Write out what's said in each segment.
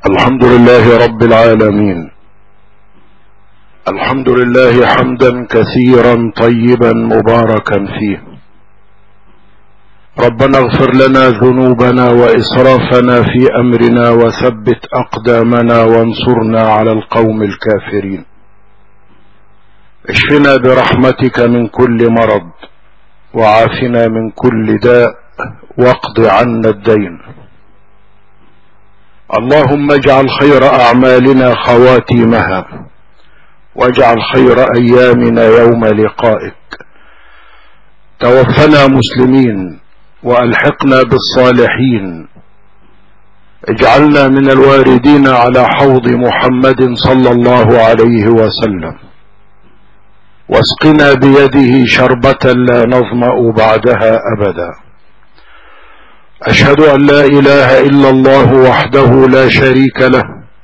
الحمد لله رب العالمين. الحمد لله حمدا كثيرا طيبا مباركا فيه. ربنا اغفر لنا ذنوبنا وإسرافنا في أمرنا وثبت أقدامنا وانصرنا على القوم الكافرين. اشفنا برحمتك من كل مرض وعافنا من كل داء واقض عنا الدين. اللهم اجعل خير أعمالنا خواتيمها واجعل خير أيامنا يوم لقائك. توفنا مسلمين وألحقنا بالصالحين. اجعلنا من الواردين على حوض محمد صلى الله عليه وسلم، واسقنا بيده شربة لا نظمأ بعدها أبدا. أشهد أن لا إله إلا الله وحده لا شريك له،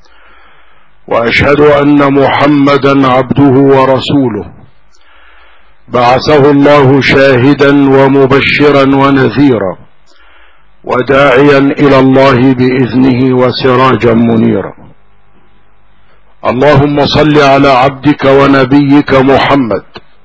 وأشهد أن محمدا عبده ورسوله، بعثه الله شاهدا ومبشرا ونذيرا وداعيا إلى الله بإذنه وسراجا منيرا. اللهم صل على عبدك ونبيك محمد.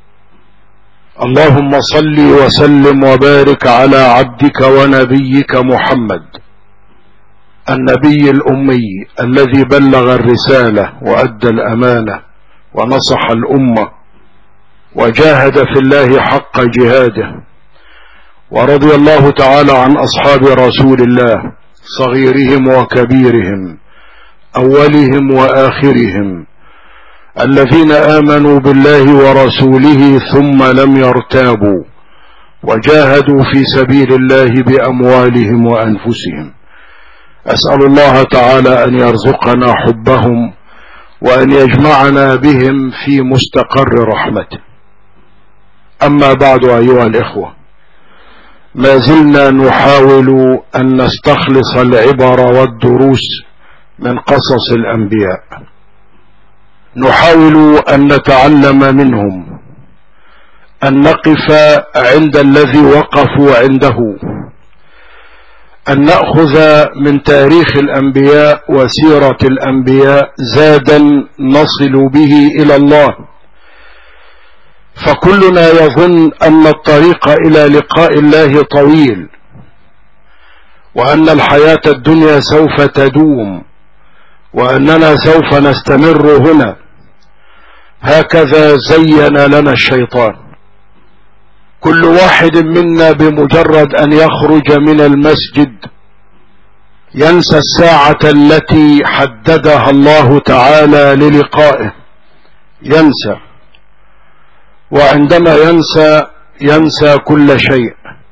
اللهم صل وسلم وبارك على عبدك ونبيك محمد، النبي الأمي الذي بلغ الرسالة وأدى الأمانة ونصح الأمة وجاهد في الله حق جهاده. ورضي الله تعالى عن أصحاب رسول الله صغيرهم وكبيرهم أولهم وآخرهم الذين آمنوا بالله ورسوله ثم لم يرتابوا وجاهدوا في سبيل الله بأموالهم وأنفسهم. أسأل الله تعالى أن يرزقنا حبهم وأن يجمعنا بهم في مستقر رحمته. أما بعد أيها الإخوة، ما زلنا نحاول أن نستخلص العبر والدروس من قصص الأنبياء، نحاول أن نتعلم منهم، أن نقف عند الذي وقفوا عنده، أن نأخذ من تاريخ الأنبياء وسيرة الأنبياء زادا نصل به إلى الله. فكلنا يظن أن الطريق إلى لقاء الله طويل، وأن الحياة الدنيا سوف تدوم، وأننا سوف نستمر هنا. هكذا زين لنا الشيطان. كل واحد منا بمجرد أن يخرج من المسجد ينسى الساعة التي حددها الله تعالى للقائه، ينسى، وعندما ينسى كل شيء،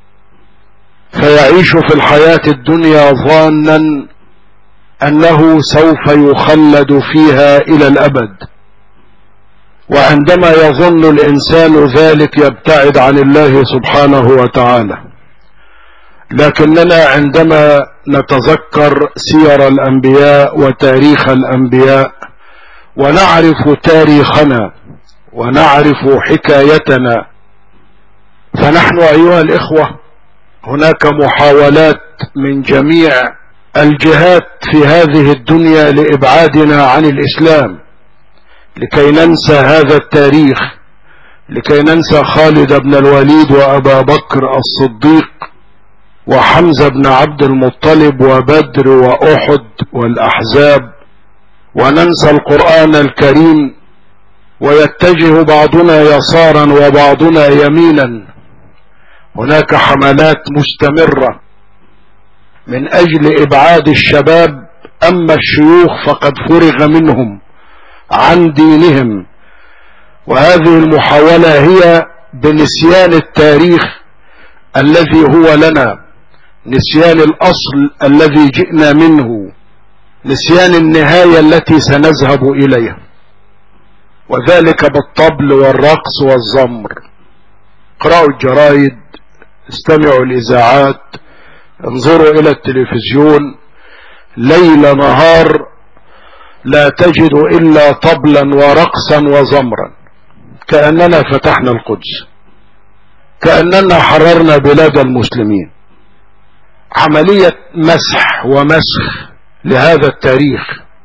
فيعيش في الحياة الدنيا ظانا أنه سوف يخلد فيها إلى الأبد. وعندما يظن الإنسان ذلك يبتعد عن الله سبحانه وتعالى. لكننا عندما نتذكر سير الأنبياء وتاريخ الأنبياء ونعرف تاريخنا ونعرف حكايتنا، فنحن أيها الإخوة هناك محاولات من جميع الجهات في هذه الدنيا لإبعادنا عن الإسلام، لكي ننسى هذا التاريخ، لكي ننسى خالد بن الوليد وأبا بكر الصديق وحمزة بن عبد المطلب وبدر وأحد والأحزاب، وننسى القرآن الكريم، ويتجه بعضنا يسارا وبعضنا يمينا. هناك حملات مستمرة من أجل إبعاد الشباب، أما الشيوخ فقد فرغ منهم عن دينهم. وهذه المحاولة هي بنسيان التاريخ الذي هو لنا، نسيان الأصل الذي جئنا منه، نسيان النهاية التي سنذهب إليها، وذلك بالطبل والرقص والزمر. اقرأوا الجرائد، استمعوا الإذاعات، انظروا إلى التلفزيون، ليل نهار لا تجد إلا طبلا ورقصا وزمرا، كأننا فتحنا القدس، كأننا حررنا بلاد المسلمين. عملية مسح ومسخ لهذا التاريخ.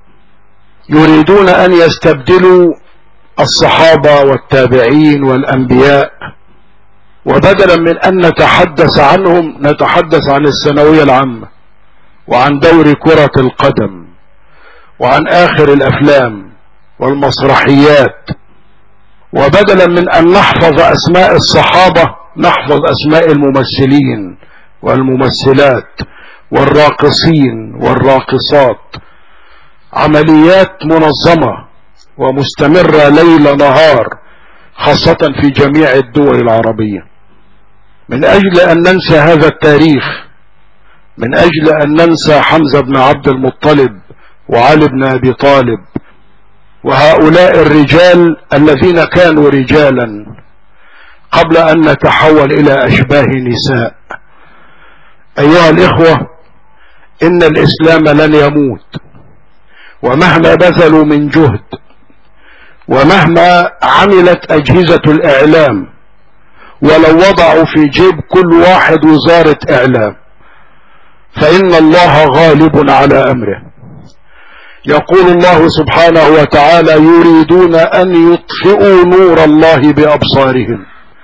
يريدون أن يستبدلوا الصحابة والتابعين والأنبياء، وبدلا من أن نتحدث عنهم نتحدث عن الثانوية العامة وعن دوري كرة القدم وعن آخر الأفلام والمسرحيات، وبدلا من أن نحفظ أسماء الصحابة نحفظ أسماء الممثلين والممثلات والراقصين والراقصات. عمليات منظمة ومستمرة ليل نهار، خاصة في جميع الدول العربية، من أجل أن ننسى هذا التاريخ، من أجل أن ننسى حمزة بن عبد المطلب وعلي بن أبي طالب وهؤلاء الرجال الذين كانوا رجالا قبل أن نتحول إلى أشباه نساء. أيها الإخوة، إن الإسلام لن يموت، ومهما بذلوا من جهد ومهما عملت أجهزة الإعلام، ولو وضعوا في جيب كل واحد وزارة إعلام، فإن الله غالب على أمره. يقول الله سبحانه وتعالى: يريدون أن يطفئوا نور الله بأبصارهم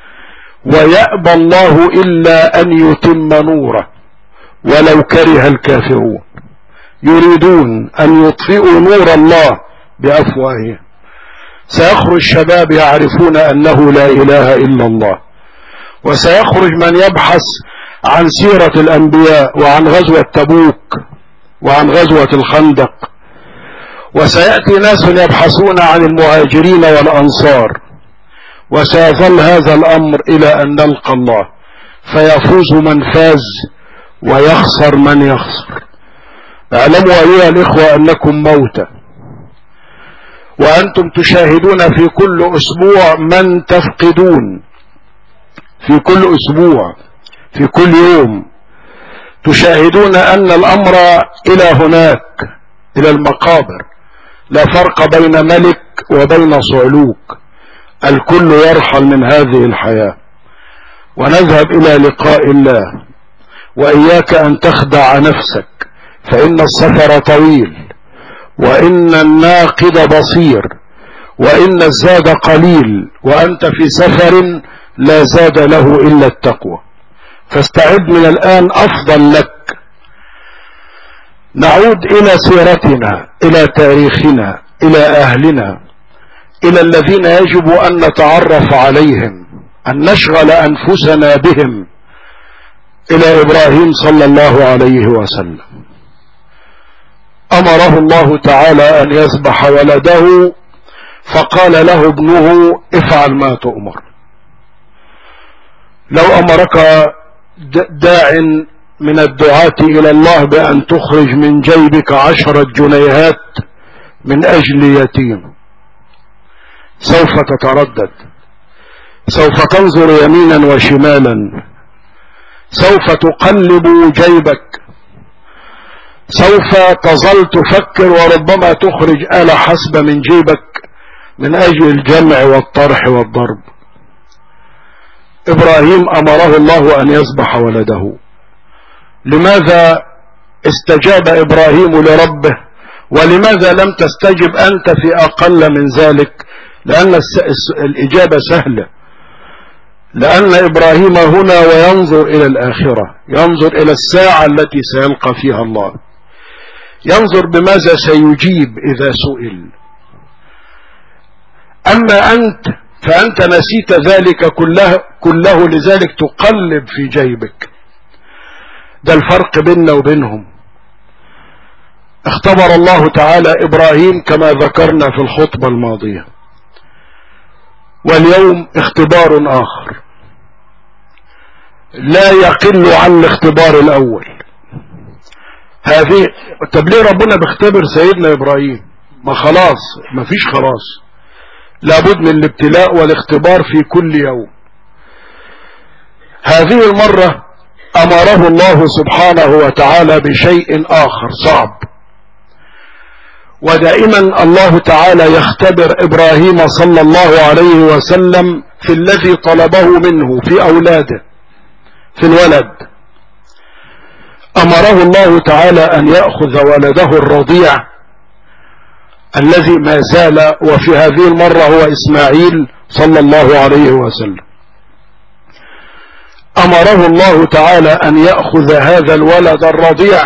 ويأبى الله إلا أن يتم نوره ولو كره الكافرون. يريدون أن يطفئوا نور الله بأفواههم. سيخرج شباب يعرفون أنه لا إله إلا الله، وسيخرج من يبحث عن سيرة الأنبياء وعن غزوة تبوك وعن غزوة الخندق، وسيأتي ناس يبحثون عن المهاجرين والأنصار، وسيظل هذا الأمر إلى أن نلقى الله، فيفوز من فاز ويخسر من يخسر. اعلموا أيها الإخوة أنكم موتى، وأنتم تشاهدون في كل أسبوع من تفقدون، في كل أسبوع في كل يوم تشاهدون أن الأمر إلى هناك، إلى المقابر. لا فرق بين ملك وبين صعلوك، الكل يرحل من هذه الحياة ونذهب إلى لقاء الله. وإياك أن تخدع نفسك، فإن السفر طويل، وإن الناقد بصير، وإن الزاد قليل، وأنت في سفر لا زاد له إلا التقوى. فاستعد من الآن أفضل لك. نعود إلى سيرتنا، إلى تاريخنا، إلى أهلنا، إلى الذين يجب أن نتعرف عليهم، أن نشغل أنفسنا بهم، إلى إبراهيم صلى الله عليه وسلم. أمره الله تعالى أن يذبح ولده، فقال له ابنه: افعل ما تؤمر. لو أمرك داع من الدعاة إلى الله بأن تخرج من جيبك 10 جنيهات من أجل يتيم، سوف تتردد، سوف تنظر يمينا وشمالا، سوف تقلب جيبك، سوف تظل تفكر، وربما تخرج آلة حسبة من جيبك من أجل الجمع والطرح والضرب. إبراهيم أمره الله أن يذبح ولده. لماذا استجاب إبراهيم لربه، ولماذا لم تستجب أنت في أقل من ذلك؟ لأن الإجابة سهلة، لأن إبراهيم هنا وينظر إلى الآخرة، ينظر إلى الساعة التي سيلقى فيها الله، ينظر بماذا سيجيب إذا سئل. أما أنت فأنت نسيت ذلك كله، لذلك تقلب في جيبك. ده الفرق بيننا وبينهم. اختبر الله تعالى إبراهيم كما ذكرنا في الخطبة الماضية، واليوم اختبار آخر لا يقل عن الاختبار الأول. طب ليه ربنا بيختبر سيدنا إبراهيم؟ ما خلاص، ما فيش خلاص، لابد من الابتلاء والاختبار في كل يوم. هذه المرة أمره الله سبحانه وتعالى بشيء آخر صعب. ودائما الله تعالى يختبر إبراهيم صلى الله عليه وسلم في الذي طلبه منه، في أولاده، في الولد. أمره الله تعالى أن يأخذ ولده الرضيع الذي ما زال، وفي هذه المرة هو إسماعيل صلى الله عليه وسلم. أمره الله تعالى أن يأخذ هذا الولد الرضيع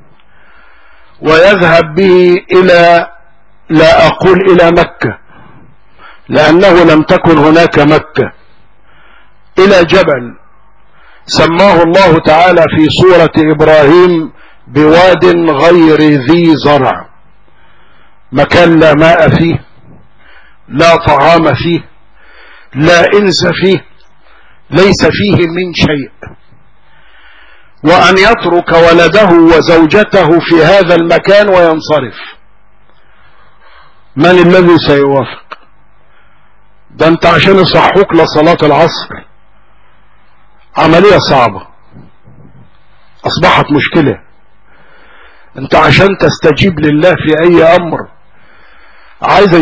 ويذهب به إلى، لا أقول إلى مكة لأنه لم تكن هناك مكة، إلى جبل سماه الله تعالى في سورة إبراهيم بواد غير ذي زرع، مكان لا ماء فيه، لا طعام فيه، لا إنس فيه، ليس فيه من شيء، وأن يترك ولده وزوجته في هذا المكان وينصرف. من الذي سيوافق؟ ده انت عشان يصحوك لصلاة العصر عملية صعبة، أصبحت مشكلة. انت عشان تستجيب لله في أي أمر عايز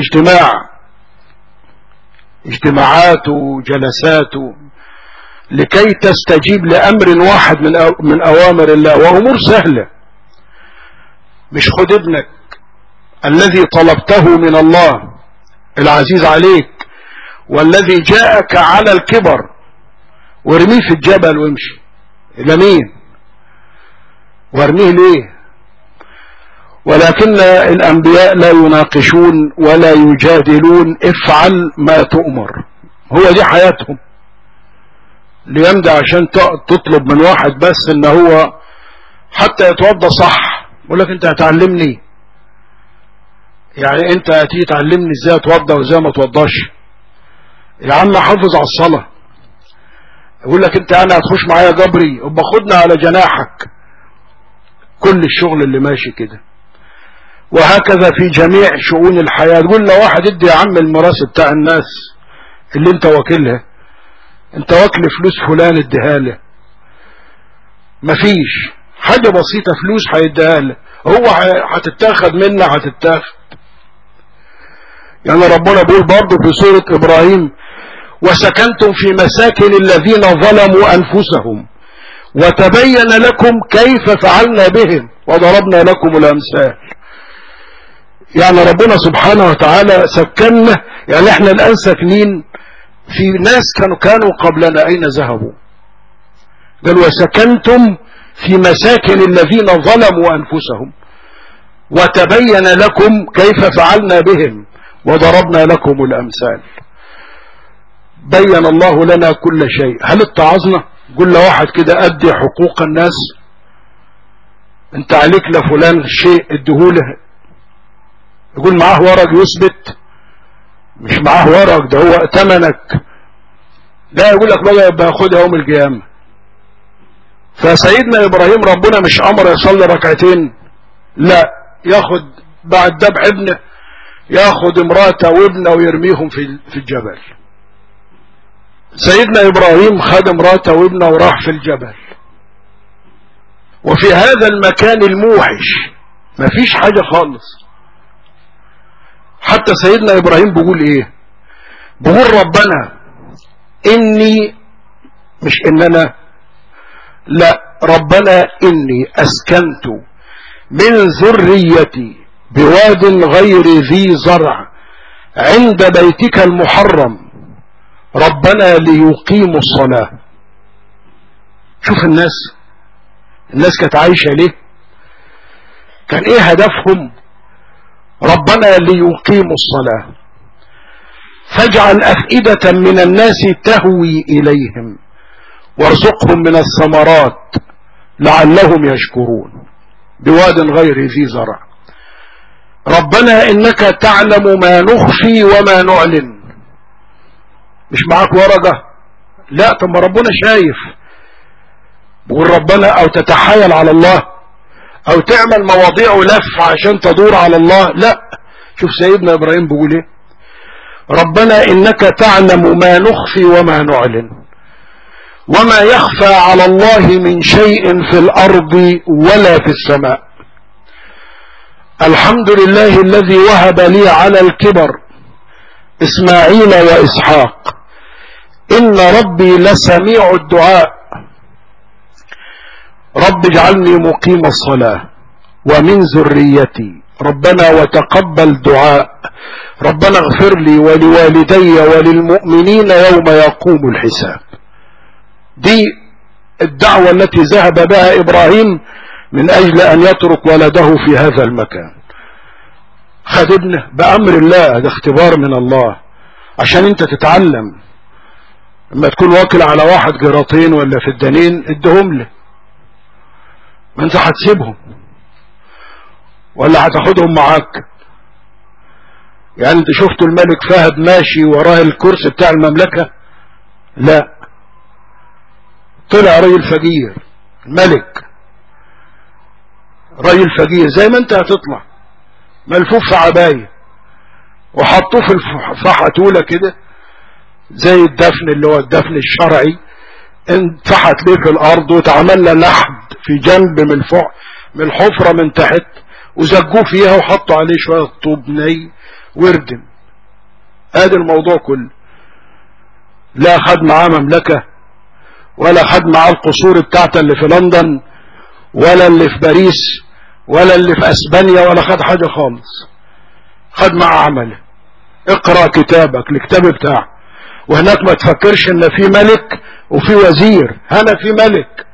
اجتماعات وجلسات لكي تستجيب لأمر واحد من أوامر الله، وأمور سهلة. مش خد ابنك الذي طلبته من الله العزيز عليك والذي جاءك على الكبر وارميه في الجبل وامشي. إلى مين؟ وارميه ليه؟ ولكن الأنبياء لا يناقشون ولا يجادلون، افعل ما تؤمر، هو دي حياتهم. ليمدى عشان تطلب من واحد بس ان هو حتى يتوضى صح، يقول لك انت هتعلمني؟ يعني انت هتيجي تعلمني ازاي اتوضى وازاي ما اتوضاش؟ يا عم حافظ على الصلاة. يقول لك انت انا هتخش معايا جبري يبقى خدنا على جناحك. كل الشغل اللي ماشي كده، وهكذا في جميع شؤون الحياة. تقول له واحد ادي يا عم الميراث بتاع الناس اللي انت واكلها، انت واكل فلوس فلان اديها له. مفيش حاجة بسيطة فلوس هيديها له، هو هتتاخد منه هتتاخد. يعني ربنا بيقول برضه في سورة إبراهيم: وسكنتم في مساكن الذين ظلموا أنفسهم وتبين لكم كيف فعلنا بهم وضربنا لكم الأمثال. يعني ربنا سبحانه وتعالى سكننا، يعني احنا الآن ساكنين في ناس كانوا قبلنا، أين ذهبوا؟ قال وسكنتم في مساكن الذين ظلموا أنفسهم وتبين لكم كيف فعلنا بهم وضربنا لكم الأمثال. بين الله لنا كل شيء. هل اتعظنا؟ قل لواحد كده أدي حقوق الناس، انت عليك لفلان شيء اديهوله، يقول معاه ورق يثبت؟ مش معاه ورق، ده هو ائتمنك. لا، يقول لك بقى باخدها يوم القيامة. فسيدنا إبراهيم ربنا مش أمر يصلي ركعتين، لا، ياخد بعد ذبح ابنه ياخد امراته وابنه ويرميهم في الجبل. سيدنا إبراهيم خد امراته وابنه وراح في الجبل، وفي هذا المكان الموحش مفيش حاجة خالص. حتى سيدنا إبراهيم بيقول ايه؟ بيقول ربنا إني، مش إننا، لا، ربنا إني أسكنت من ذريتي بواد غير ذي زرع عند بيتك المحرم ربنا ليقيموا الصلاة. شوف الناس كانت عايشة ليه؟ كان ايه هدفهم؟ ربنا ليقيموا الصلاة فاجعل أفئدة من الناس تهوي إليهم وارزقهم من الثمرات لعلهم يشكرون. بواد غير ذي زرع. ربنا إنك تعلم ما نخفي وما نعلن. مش معاك ورقة؟ لا، طب ربنا شايف. بقول ربنا، او تتحايل على الله او تعمل مواضيع ولف عشان تدور على الله، لا. شوف سيدنا ابراهيم بيقول ايه؟ ربنا انك تعلم ما نخفي وما نعلن وما يخفى على الله من شيء في الارض ولا في السماء. الحمد لله الذي وهب لي على الكبر اسماعيل واسحاق إن ربي لسميع الدعاء. رب اجعلني مقيم الصلاة ومن ذريتي ربنا وتقبل دعاء ربنا اغفر لي ولوالدي وللمؤمنين يوم يقوم الحساب. دي الدعوة التي ذهب بها إبراهيم من أجل أن يترك ولده في هذا المكان. خد ابنه بأمر الله، ده اختبار من الله عشان انت تتعلم. لما تكون واكل على واحد جراطين ولا في الدنين ادهم له، ما انت هتسيبهم ولا هتاخدهم معاك؟ يعني انت شفت الملك فهد ماشي وراه الكرسي بتاع المملكة؟ لا، طلع راجل فقير، الملك راجل فقير زي ما انت هتطلع، ملفوف في عباية وحطوه في الفحتولة كده زي الدفن اللي هو الدفن الشرعي، انفحت ليه في الارض واتعمل له لحد في جنب من الحفرة من تحت، وزجوه فيها وحطوا عليه شوية طوب ني وردم. ادي الموضوع كله. لا خد معاه مملكة، ولا خد معاه القصور بتاعته اللي في لندن، ولا اللي في باريس، ولا اللي في اسبانيا، ولا خد حاجة خالص. خد معاه عمله، اقرأ كتابك الكتاب بتاعه، وهناك ما تفكرش ان في ملك وفي وزير، هنا في ملك.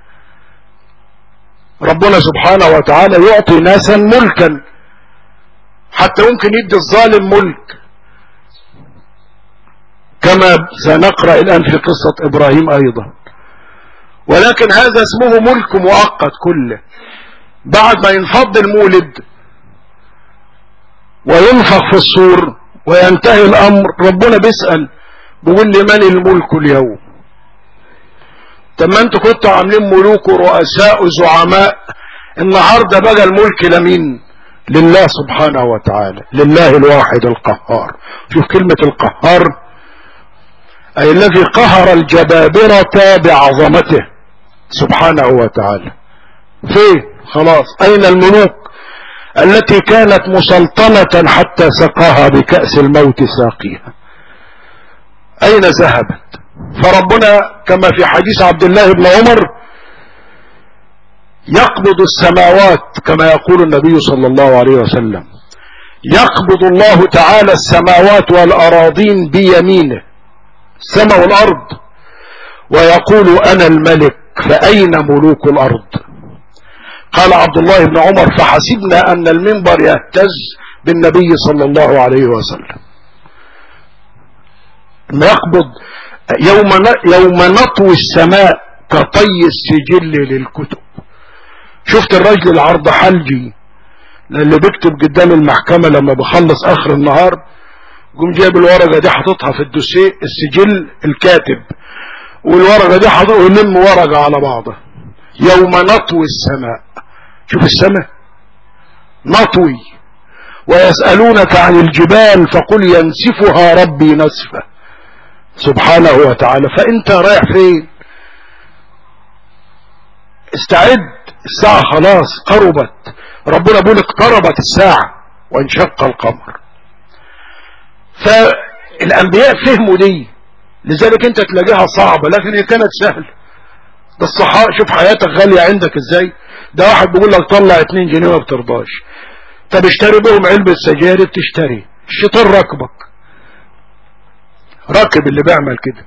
ربنا سبحانه وتعالى يعطي ناسا ملكا، حتى ممكن يدي الظالم ملك، كما سنقرأ الآن في قصة إبراهيم أيضا. ولكن هذا اسمه ملك مؤقت كله. بعد ما ينفض المولد وينفخ في الصور وينتهي الأمر، ربنا بيسأل بيقول لمن الملك اليوم؟ طب ما انتوا كنتوا عاملين ملوك ورؤساء وزعماء، النهارده بقى الملك لمين؟ لله سبحانه وتعالى، لله الواحد القهار. شوف كلمة القهار، أي الذي قهر الجبابرة بعظمته سبحانه وتعالى. فين؟ خلاص أين الملوك التي كانت مسلطنة حتى سقاها بكأس الموت ساقيها؟ أين ذهبت؟ فربنا كما في حديث عبد الله بن عمر يقبض السماوات، كما يقول النبي صلى الله عليه وسلم، يقبض الله تعالى السماوات والأراضين بيمينه، السماء والأرض، ويقول أنا الملك فأين ملوك الأرض؟ قال عبد الله بن عمر فحسبنا أن المنبر يهتز بالنبي صلى الله عليه وسلم. ما يقبض يوم نطوي السماء كطي السجل للكتب. شفت الرجل العرض حلجي اللي بيكتب قدام المحكمة لما بخلص اخر النهار، قوم جايب الورقة دي حاططها في الدوسيه السجل الكاتب، والورقة دي حاططها يلم ورقة على بعضها. يوم نطوي السماء، شوف السماء نطوي، ويسألونك عن الجبال فقل ينسفها ربي نسفا سبحانه وتعالى. فانت رايح فين؟ استعد، الساعة خلاص قربت. ربنا بيقول اقتربت الساعة وانشق القمر. فالانبياء فهموا دي، لذلك انت تلاقيها صعبة لكن هي كانت سهلة. ده الصحابة، شوف حياتك غالية عندك ازاي. ده واحد بيقول لك طلع 2 جنيه ما بترضاش، طب اشتري بهم علبة سجاير بتشتري، الشيطان راكبك، راكب اللي بيعمل كده.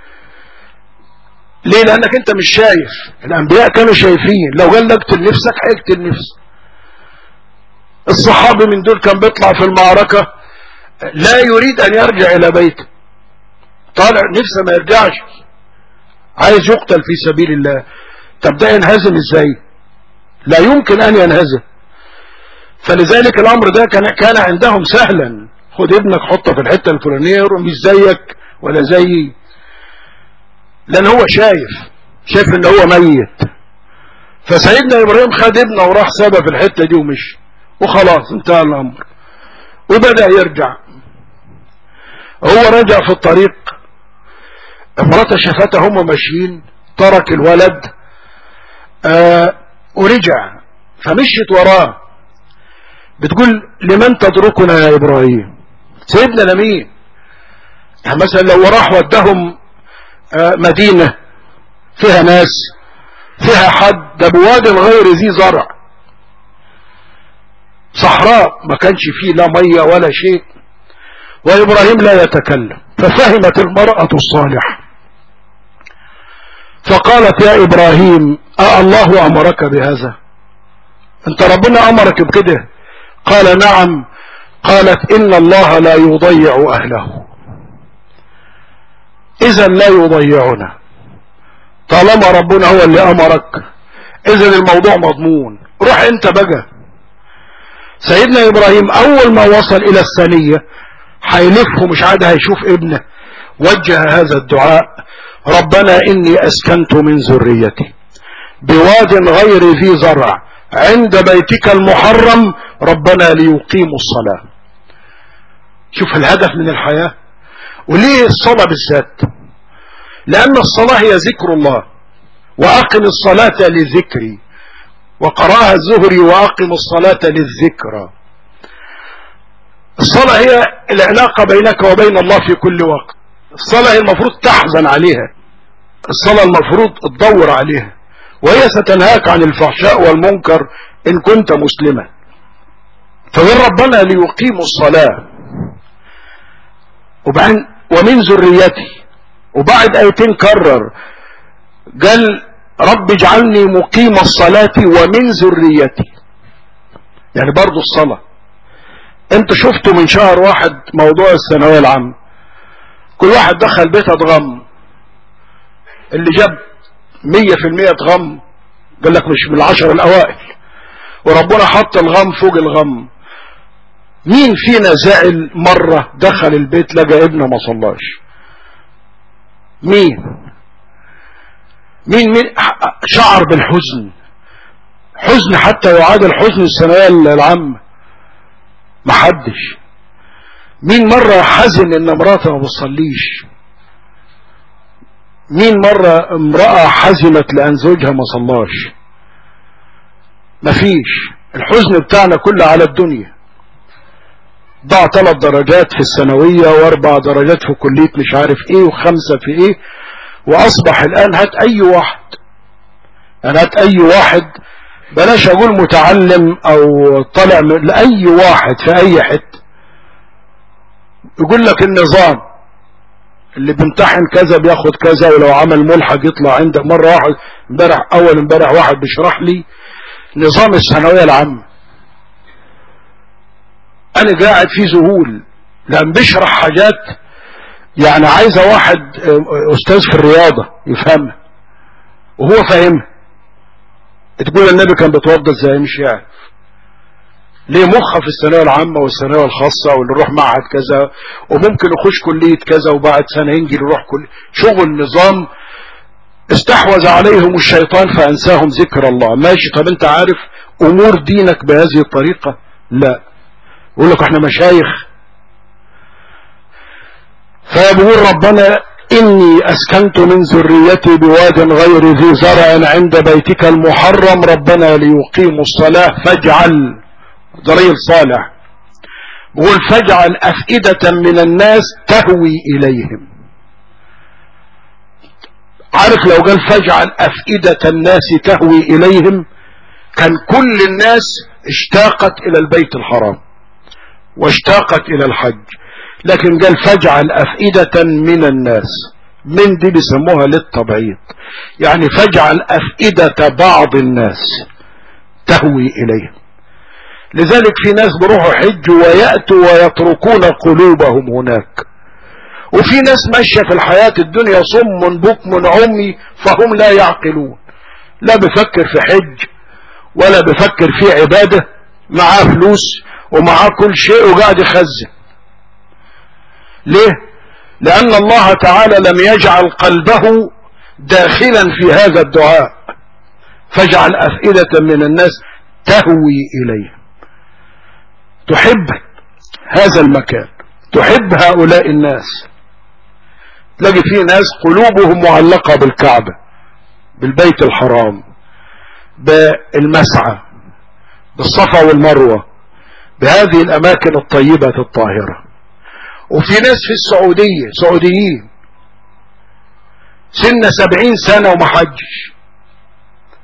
ليه؟ لانك انت مش شايف. الانبياء كانوا شايفين، لو قال لك اقتل نفسك هيقتل نفسه. الصحابي من دول كان بيطلع في المعركة لا يريد ان يرجع الى بيته، طالع نفسه ما يرجعش، عايز يقتل في سبيل الله. طب ده ينهزم ازاي؟ لا يمكن ان ينهزم. فلذلك الامر ده كان عندهم سهلا، خد ابنك حطه في الحتة الفلانية مش زيك ولا زيي، لان هو شايف ان هو ميت. فسيدنا ابراهيم خد ابنه وراح سابه في الحتة دي ومشي، وخلاص انتهى الامر. وبدأ يرجع. هو رجع في الطريق، امراته شافته هم ماشيين، ترك الولد ورجع، فمشيت وراه بتقول لمن تتركنا يا ابراهيم؟ سيدنا لمين؟ مثلا لو راح ودهم مدينة فيها ناس فيها حد؟ ده بواد غير ذي زرع، صحراء ما كانش فيه لا مية ولا شيء، وإبراهيم لا يتكلم. ففهمت المرأة الصالحة فقالت يا إبراهيم الله أمرك بهذا؟ أنت ربنا أمرك بكده؟ قال نعم. قالت إن الله لا يضيع أهله. إذا لا يضيعنا، طالما ربنا هو اللي أمرك إذا الموضوع مضمون، روح أنت بقى. سيدنا إبراهيم أول ما وصل إلى الثانية هيلفه مش عاد هيشوف ابنه، وجه هذا الدعاء: ربنا إني أسكنت من ذريتي بواد غير ذي زرع عند بيتك المحرم ربنا ليقيموا الصلاة. شوف الهدف من الحياة. وليه الصلاة بالذات؟ لأن الصلاة هي ذكر الله، وأقم الصلاة لذكري، وقراها الزهري وأقم الصلاة للذكرى. الصلاة هي العلاقة بينك وبين الله في كل وقت. الصلاة هي المفروض تحزن عليها، الصلاة المفروض تدور عليها، وهي ستنهاك عن الفحشاء والمنكر إن كنت مسلما. فمن ربنا ليقيموا الصلاة، وبعدين ومن ذريتي، وبعد آيتين كرر قال رب اجعلني مقيم الصلاة ومن ذريتي، يعني برضو الصلاة. انت شفتوا من شهر واحد موضوع الثانوية العامة، كل واحد دخل بيت اتغم، اللي جاب 100% اتغم قال لك مش من 10 الأوائل، وربنا حط الغم فوق الغم. مين فينا زعل مرة دخل البيت لقى ابنه ما صلاش؟ مين شعر بالحزن، حزن حتى يعادل حزن الثانوية العامة؟ محدش. مين مرة حزن ان مراته ما بتصليش؟ مين مرة امرأة حزنت لان زوجها ما صلاش؟ مفيش. الحزن بتاعنا كله على الدنيا. ضاع 3 درجات في الثانوية و4 درجات في كلية مش عارف ايه و5 في ايه، واصبح الان هات اي واحد، يعني هات اي واحد، بلاش اقول متعلم او طالع لأي واحد في اي حته، يقول لك النظام اللي بيمتحن كذا بياخد كذا، ولو عمل ملحق يطلع عندك. مرة واحد امبارح واحد بيشرح لي نظام الثانوية العامة، انا قاعد في ذهول لان بيشرح حاجات يعني عايزة واحد استاذ في الرياضة يفهمها وهو فاهمها. تقول النبي كان بيتوضى ازاي؟ مش يعرف. ليه؟ مخه في الثانويه العامه والثانويه الخاصه، واللي يروح معهد كذا وممكن يخش كليه كذا وبعد سنه ينجي يروح شغل نظام استحوذ عليهم الشيطان فانساهم ذكر الله. ماشي، طب انت عارف امور دينك بهذه الطريقه؟ لا. يقول لك احنا مشايخ. فيقول ربنا إني أسكنت من ذريتي بواد غير ذي زرع عند بيتك المحرم ربنا ليقيموا الصلاة فاجعل، ضرير صالح بقول فاجعل أفئدة من الناس تهوي إليهم. عارف لو قال فاجعل أفئدة الناس تهوي إليهم كان كل الناس اشتاقت إلى البيت الحرام واشتاقت إلى الحج، لكن قال فاجعل أفئدة من الناس، من دي بيسموها للتبعيض، يعني فاجعل أفئدة بعض الناس تهوي إليهم. لذلك في ناس بروحوا حج ويأتوا ويتركون قلوبهم هناك، وفي ناس ماشية في الحياة الدنيا صم بكم عمي فهم لا يعقلون، لا بفكر في حج ولا بفكر في عبادة، معاه فلوس ومعاه كل شيء وقاعد يخزن. ليه؟ لأن الله تعالى لم يجعل قلبه داخلا في هذا الدعاء، فاجعل أفئدة من الناس تهوي إليه، تحب هذا المكان، تحب هؤلاء الناس. تلاقي فيه ناس قلوبهم معلقة بالكعبة، بالبيت الحرام، بالمسعى، بالصفا والمروة، بهذه الأماكن الطيبة الطاهرة. وفي ناس في السعودية سعوديين سن 70 سنة وما حجش،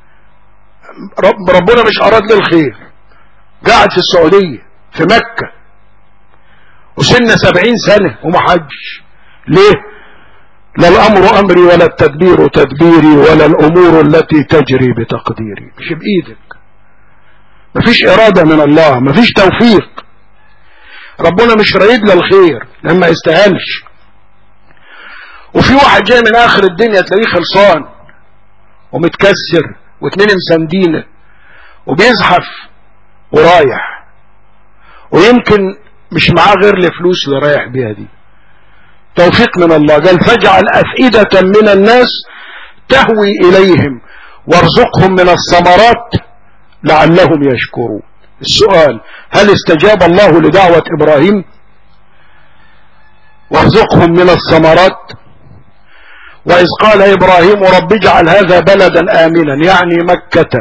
ربنا مش اراد له الخير، قاعد في السعودية في مكة وسن 70 سنة وما حجش. ليه؟ لا الامر امري ولا التدبير تدبيري ولا الامور التي تجري بتقديري. مش بايدك، مفيش ارادة من الله، مفيش توفيق. ربنا مش رايد له الخير لما يستاهلش. وفي واحد جاي من اخر الدنيا تلاقيه خلصان ومتكسر واتنين مساندينه وبيزحف ورايح، ويمكن مش معاه غير الفلوس اللي رايح بيها دي. توفيق من الله. قال فاجعل أفئدة من الناس تهوي إليهم وارزقهم من الثمرات لعلهم يشكرون. السؤال: هل استجاب الله لدعوة إبراهيم؟ وارزقهم من الثمرات. وإذ قال إبراهيم رب اجعل هذا بلدا آمنا، يعني مكة،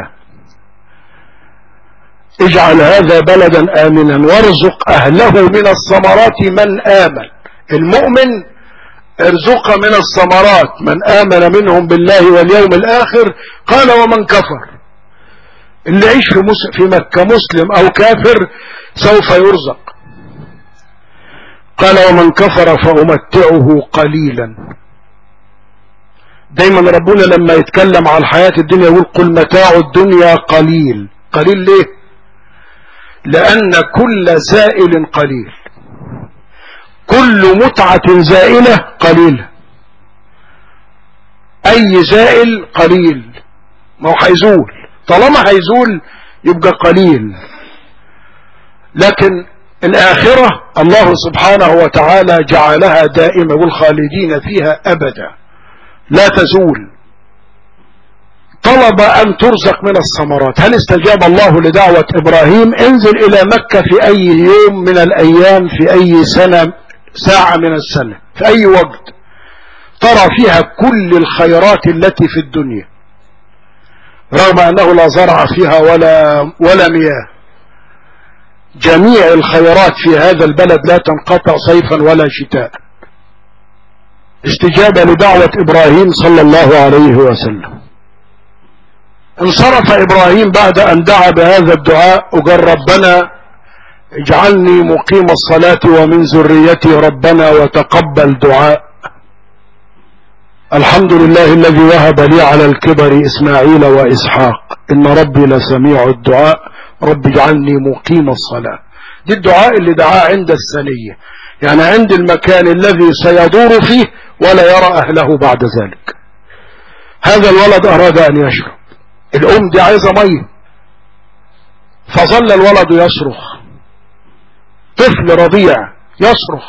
اجعل هذا بلدا آمنا وارزق أهله من الثمرات من آمن. المؤمن ارزق من الثمرات من آمن منهم بالله واليوم الآخر. قال ومن كفر، اللي يعيش في مكة مسلم أو كافر سوف يرزق. قال ومن كفر فأمتعه قليلا. دايما ربنا لما يتكلم عن الحياة الدنيا يقول قل متاع الدنيا قليل. قليل ليه؟ لأن كل زائل قليل، كل متعة زائلة قليلة. أي زائل قليل، ما هو هيزول، طالما هيزول يبقى قليل. لكن الآخرة الله سبحانه وتعالى جعلها دائمة والخالدين فيها أبدا لا تزول. طلب أن ترزق من الثمرات. هل استجاب الله لدعوة إبراهيم؟ انزل إلى مكة في أي يوم من الأيام، في أي سنة، ساعة من السنة، في أي وقت، ترى فيها كل الخيرات التي في الدنيا، رغم أنه لا زرع فيها ولا مياه. جميع الخيرات في هذا البلد لا تنقطع صيفا ولا شتاء. استجابة لدعوة إبراهيم صلى الله عليه وسلم. انصرف إبراهيم بعد أن دعا بهذا الدعاء وقال ربنا اجعلني مقيم الصلاة ومن ذريتي ربنا وتقبل دعاء. الحمد لله الذي وهب لي على الكبر إسماعيل وإسحاق إن ربي لسميع الدعاء رب اجعلني مقيم الصلاة. دي الدعاء اللي دعاه عند الثنية، يعني عند المكان الذي سيدور فيه ولا يرى أهله بعد ذلك. هذا الولد أراد أن يشرب، الأم دي عايزة مية، فظل الولد يصرخ، طفل رضيع يصرخ.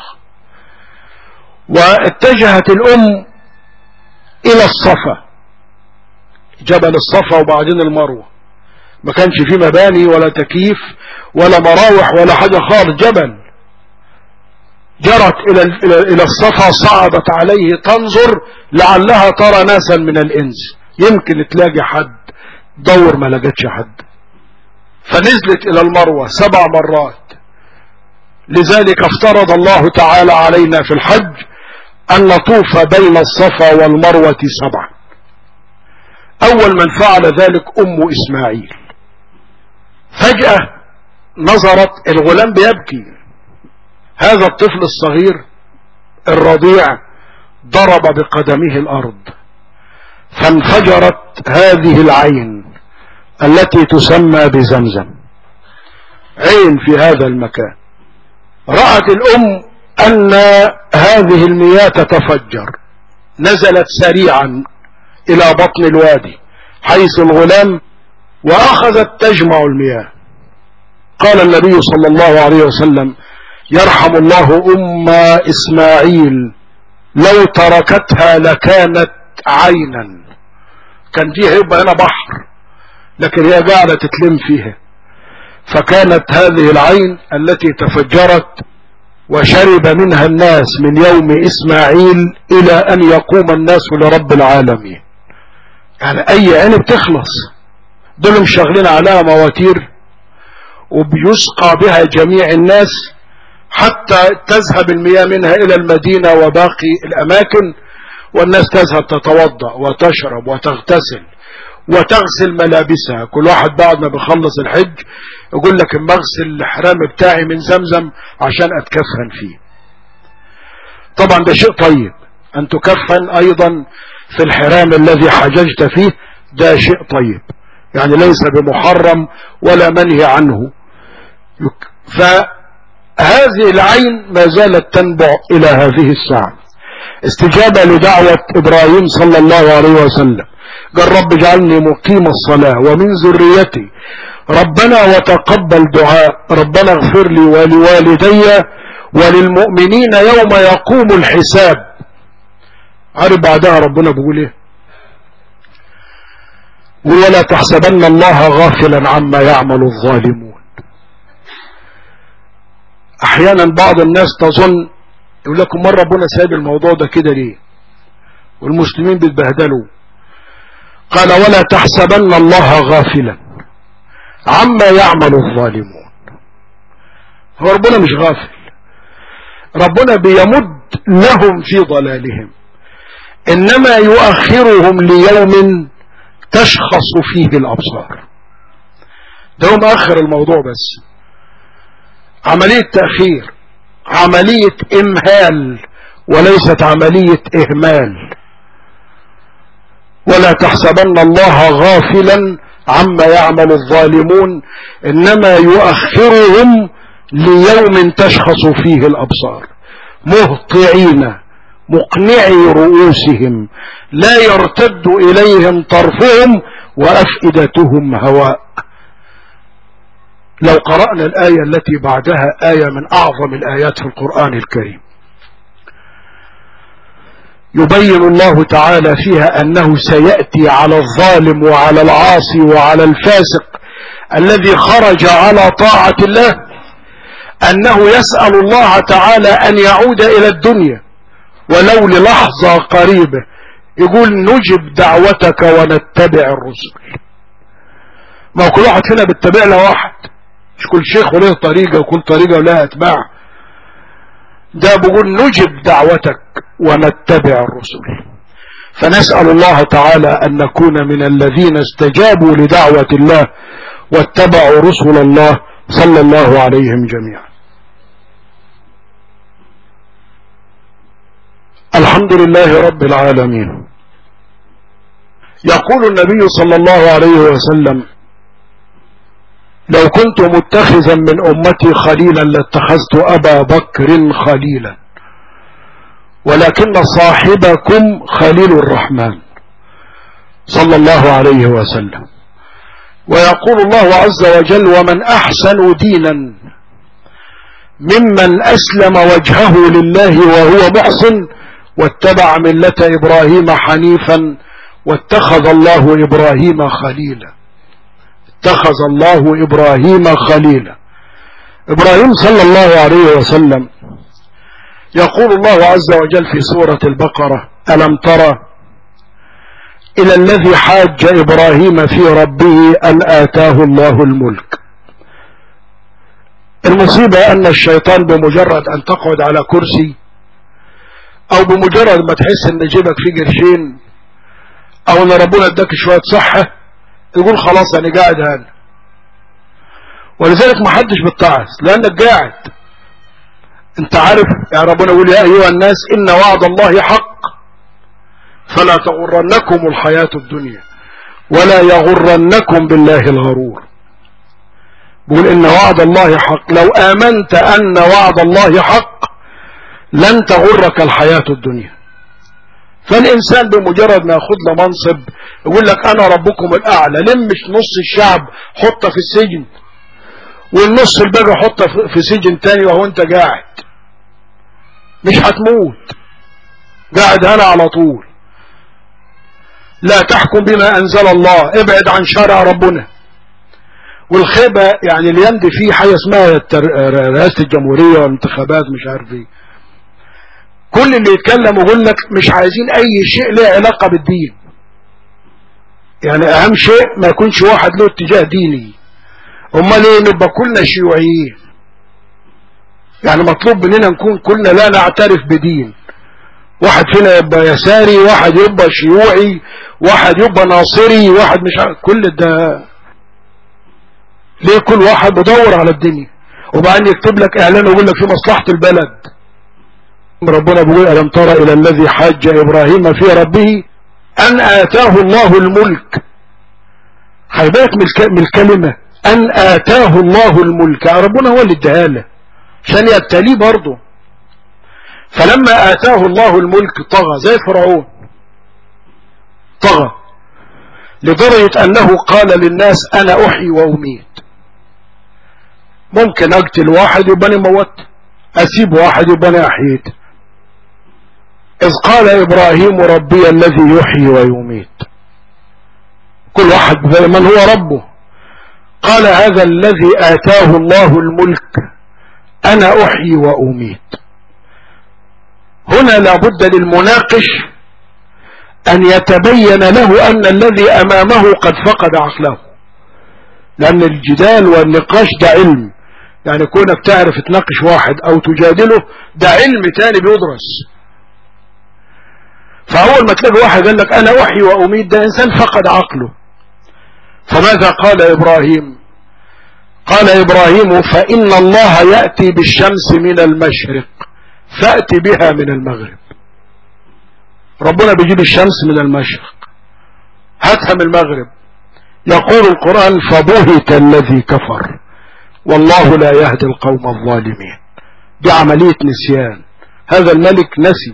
واتجهت الأم إلى الصفا، جبل الصفا وبعدين المروة، ما كانش فيه مباني ولا تكييف ولا مراوح ولا حاجة خالص، جبل. جرت إلى الصفا، صعدت عليه تنظر لعلها ترى ناسا من الإنس، يمكن تلاقي حد، دور ما لقتش حد. فنزلت إلى المروة 7 مرات. لذلك افترض الله تعالى علينا في الحج أن نطوف بين الصفا والمروة 7. أول من فعل ذلك أم إسماعيل. فجأة نظرت، الغلام بيبكي، هذا الطفل الصغير الرضيع ضرب بقدمه الأرض، فانفجرت هذه العين التي تسمى بزمزم، عين في هذا المكان. رأت الأم أن هذه المياه تتفجر، نزلت سريعا إلى بطن الوادي حيث الغلام وأخذت تجمع المياه. قال النبي صلى الله عليه وسلم يرحم الله أم إسماعيل لو تركتها لكانت عينا. كان دي هيبقى هنا بحر، لكن هي قاعدة تتلم فيها، فكانت هذه العين التي تفجرت وشرب منها الناس من يوم إسماعيل إلى أن يقوم الناس لرب العالمين. يعني أي عين بتخلص، دول مشغلين عليها مواتير وبيسقى بها جميع الناس حتى تذهب المياه منها إلى المدينة وباقي الأماكن، والناس تذهب تتوضأ وتشرب وتغتسل وتغسل ملابسها. كل واحد بعد ما بيخلص الحج يقول لك اما اغسل الحرام بتاعي من زمزم عشان اتكفن فيه. طبعا ده شيء طيب ان تكفن ايضا في الحرام الذي حججت فيه، ده شيء طيب يعني ليس بمحرم ولا منهي عنه. فهذه العين ما زالت تنبع الى هذه الساعة استجابة لدعوة ابراهيم صلى الله عليه وسلم. قال رب اجعلني مقيم الصلاة ومن ذريتي ربنا وتقبل دعاء ربنا اغفر لي ولوالدي وللمؤمنين يوم يقوم الحساب. عارف بعدها ربنا بيقول ايه؟ ولا تحسبن الله غافلا عما يعمل الظالمون. احيانا بعض الناس تظن يقول لكم مرة ربنا سايب الموضوع ده كده ليه والمسلمين بيتبهدلوا. قال ولا تحسبن الله غافلا عما يعمل الظالمون. هو ربنا مش غافل، ربنا بيمد لهم في ضلالهم، انما يؤخرهم ليوم تشخص فيه الابصار. ده هو مؤخر الموضوع، بس عملية تأخير، عملية امهال وليست عملية اهمال. ولا تحسبن الله غافلا عما يعمل الظالمون انما يؤخرهم ليوم تشخص فيه الابصار مهطعين مقنعي رؤوسهم لا يرتد اليهم طرفهم وافئدتهم هواء. لو قرأنا الآية التي بعدها آية من اعظم الايات في القرآن الكريم، يبين الله تعالى فيها انه سيأتي على الظالم وعلى العاصي وعلى الفاسق الذي خرج على طاعة الله انه يسأل الله تعالى ان يعود الى الدنيا ولو للحظة قريبة، يقول نجب دعوتك ونتبع الرسل. ما كل واحد فينا بيتبع له واحد، مش كل شيخ وله طريقة وكل طريقة ولها اتباع. ده بيقول نجب دعوتك ونتبع الرسل. فنسأل الله تعالى أن نكون من الذين استجابوا لدعوة الله واتبعوا رسل الله صلى الله عليهم جميعا. الحمد لله رب العالمين. يقول النبي صلى الله عليه وسلم لو كنت متخذا من أمتي خليلا لاتخذت أبا بكر خليلا ولكن صاحبكم خليل الرحمن صلى الله عليه وسلم. ويقول الله عز وجل ومن أحسن دينا ممن أسلم وجهه لله وهو محسن واتبع ملة إبراهيم حنيفا واتخذ الله إبراهيم خليلا. اتخذ الله إبراهيم خليلا. إبراهيم صلى الله عليه وسلم يقول الله عز وجل في سورة البقرة ألم ترى إلى الذي حاج إبراهيم في ربه أن آتاه الله الملك. المصيبة أن الشيطان بمجرد أن تقعد على كرسي أو بمجرد ما تحس أن جيبك فيه قرشين أو أن ربنا اداك شوية صحة يقول خلاص أنا قاعد هنا. ولذلك ما حدش بتعظ لأنك قاعد. انت عارف يا ربنا يقول يا أيها الناس إن وعد الله حق فلا تغرنكم الحياة الدنيا ولا يغرنكم بالله الغرور. بيقول إن وعد الله حق، لو آمنت أن وعد الله حق لن تغرك الحياة الدنيا. فالإنسان بمجرد ما ياخد له منصب يقول لك أنا ربكم الأعلى، لمش نص الشعب حطه في السجن والنص الباقي حطه في سجن تاني وهو انت قاعد مش هتموت، قاعد هنا على طول. لا تحكم بما أنزل الله، ابعد عن شرع ربنا. والخيبة يعني اللي يمضي فيه حاجة اسمها رئاسة الجمهورية والانتخابات مش عارف ايه، كل اللي يتكلم يقول لك مش عايزين اي شيء له علاقة بالدين. يعني اهم شيء ما يكونش واحد له اتجاه ديني. امال ايه؟ نبقى كلنا شيوعيين. يعني مطلوب مننا نكون كلنا لا نعترف بدين واحد فينا يبقى يساري، واحد يبقى شيوعي، واحد يبقى ناصري، واحد مش عارف. كل ده ليه؟ كل واحد بدور على الدنيا، وبعدين يكتب لك اعلان ويقول لك في مصلحة البلد. ربنا بيقول ألم تر إلى الذي حاج إبراهيم في ربه أن آتاه الله الملك. خلي بالك من الكلمة أن آتاه الله الملك، ربنا هو اللي اداها له عشان يبتليه برضه. فلما آتاه الله الملك طغى زي فرعون، طغى لدرجة أنه قال للناس أنا أحيي وأميت. ممكن أقتل واحد يبقى موت، أسيب واحد يبقى أحييت. إذ قال إبراهيم ربي الذي يحيي ويميت، كل واحد من هو ربه. قال هذا الذي آتاه الله الملك أنا أحيي وأميت. هنا لابد للمناقش أن يتبين له أن الذي أمامه قد فقد عقله، لأن الجدال والنقاش ده علم، يعني كونك تعرف تناقش واحد أو تجادله ده علم تاني بيدرس. فأول ما تلاقي واحد قال لك أنا أحيي وأميت، ده إنسان فقد عقله. فماذا قال إبراهيم؟ قال إبراهيم فإن الله يأتي بالشمس من المشرق فأتي بها من المغرب. ربنا بيجيب الشمس من المشرق، هاتها من المغرب. يقول القرآن فبهت الذي كفر والله لا يهدي القوم الظالمين. دي عملية نسيان. هذا الملك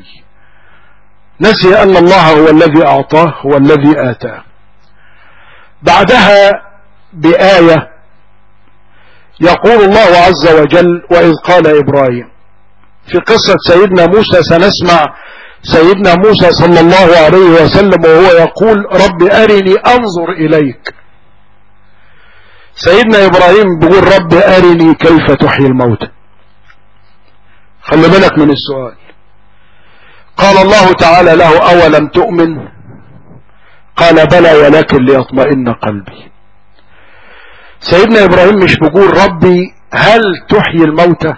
نسي أن الله هو الذي أعطاه، هو الذي آتاه. بعدها بآية يقول الله عز وجل وإذ قال إبراهيم. في قصة سيدنا موسى سنسمع سيدنا موسى صلى الله عليه وسلم وهو يقول رب أرني أنظر إليك. سيدنا إبراهيم بيقول رب أرني كيف تحيي الموتى. خلي بالك من السؤال. قال الله تعالى له أولم تؤمن؟ قال بلى ولكن ليطمئن قلبي. سيدنا إبراهيم مش بيقول ربي هل تحيي الموتى؟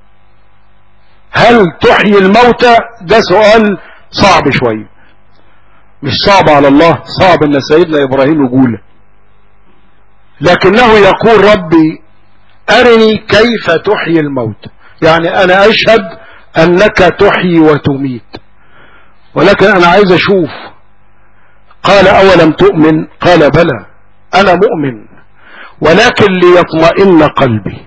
هل تحيي الموتى؟ ده سؤال صعب شوية، مش صعب على الله، صعب ان سيدنا إبراهيم يقوله، لكنه يقول ربي أرني كيف تحيي الموتى، يعني أنا أشهد أنك تحيي وتميت، ولكن أنا عايز أشوف. قال أولم تؤمن؟ قال بلى أنا مؤمن ولكن ليطمئن قلبي،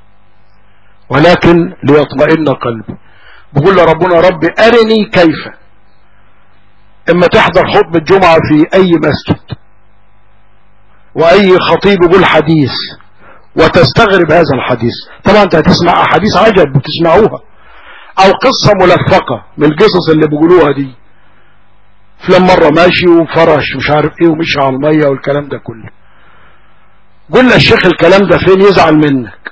ولكن ليطمئن قلبي. بقول لربنا ربي أرني كيف. اما تحضر خطبة جمعة في أي مسجد وأي خطيب يقول حديث وتستغرب هذا الحديث، طبعا انت هتسمع أحاديث عجب بتسمعوها، أو قصة ملفقة من القصص اللي بيقولوها دي، فلان مرة ماشي وفرش مش عارف ايه ومشي على المية والكلام ده كله. قلنا الشيخ الكلام ده فين؟ يزعل منك.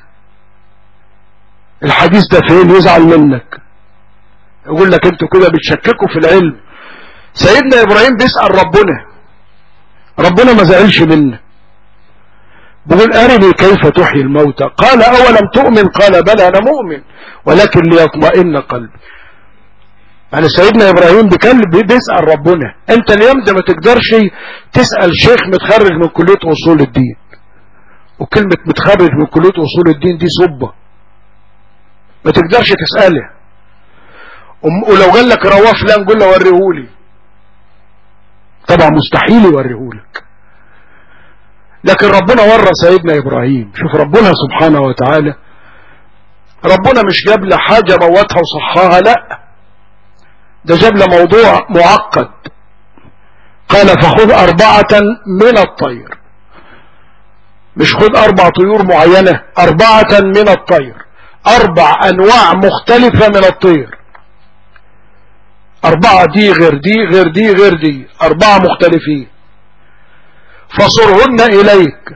الحديث ده فين؟ يزعل منك. يقول لك انتوا كده بتشككوا في العلم. سيدنا إبراهيم بيسأل ربنا ما زعلش منه. بيقول أرني كيف تحيي الموتى. قال أولم تؤمن؟ قال بلى أنا مؤمن ولكن ليطمئن قلبي. يعني سيدنا إبراهيم بيسأل ربنا. انت اليوم ده ما تقدرش تسأل شيخ متخرج من كلية أصول الدين، وكلمة متخرج من كلية أصول الدين دي سبة، ما تقدرش تسأله. ولو قال لك رواه فلان قل له وريهولي، طبعا مستحيل يوريهولك. لكن ربنا ورى سيدنا إبراهيم. شوف ربنا سبحانه وتعالى، ربنا مش جاب له حاجة موتها وصحاها، لا، ده جاب له موضوع معقد. قال فخذ 4 من الطير، مش خذ 4 طيور معينة، 4 من الطير، 4 أنواع مختلفة من الطير، 4 دي غير دي غير دي غير دي، 4 مختلفين. فصرهن إليك،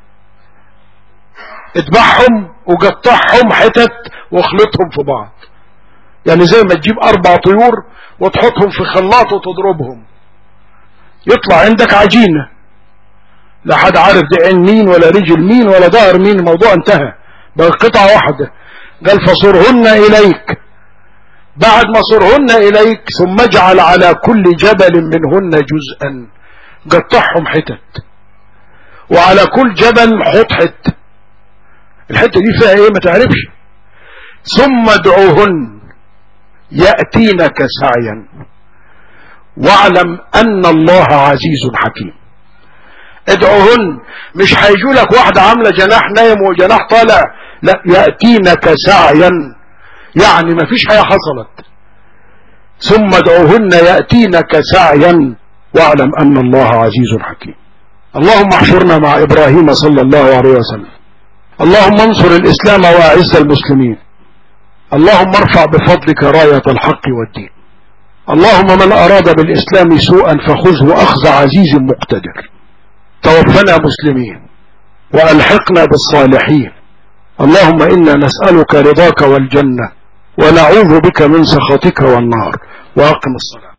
اذبحهم وقطعهم حتت واخلطهم في بعض. يعني زي ما تجيب 4 طيور وتحطهم في خلاط وتضربهم يطلع عندك عجينة، لا حد عارف دي عين مين ولا رجل مين ولا ظهر مين، الموضوع انتهى بقى قطعة واحدة. قال فصرهن إليك بعد ما صرهن إليك ثم اجعل على كل جبل منهن جزءا، قطعهم حتت، وعلى كل جبل حط حتة، الحتة دي فيها ايه ما تعرفش، ثم ادعوهن يأتينك سعيا واعلم ان الله عزيز حكيم. ادعوهن مش هيجوا لك واحدة عاملة جناح نايم وجناح طالع، لا، يأتينك سعيا، يعني ما فيش حاجة حصلت. ثم ادعوهن يأتينك سعيا واعلم ان الله عزيز حكيم. اللهم احشرنا مع ابراهيم صلى الله عليه وسلم. اللهم انصر الاسلام واعز المسلمين. اللهم ارفع بفضلك راية الحق والدين. اللهم من اراد بالاسلام سوءا فخذه اخذ عزيز مقتدر. توفنا مسلمين والحقنا بالصالحين. اللهم انا نسألك رضاك والجنة ونعوذ بك من سخطك والنار. واقم الصلاة.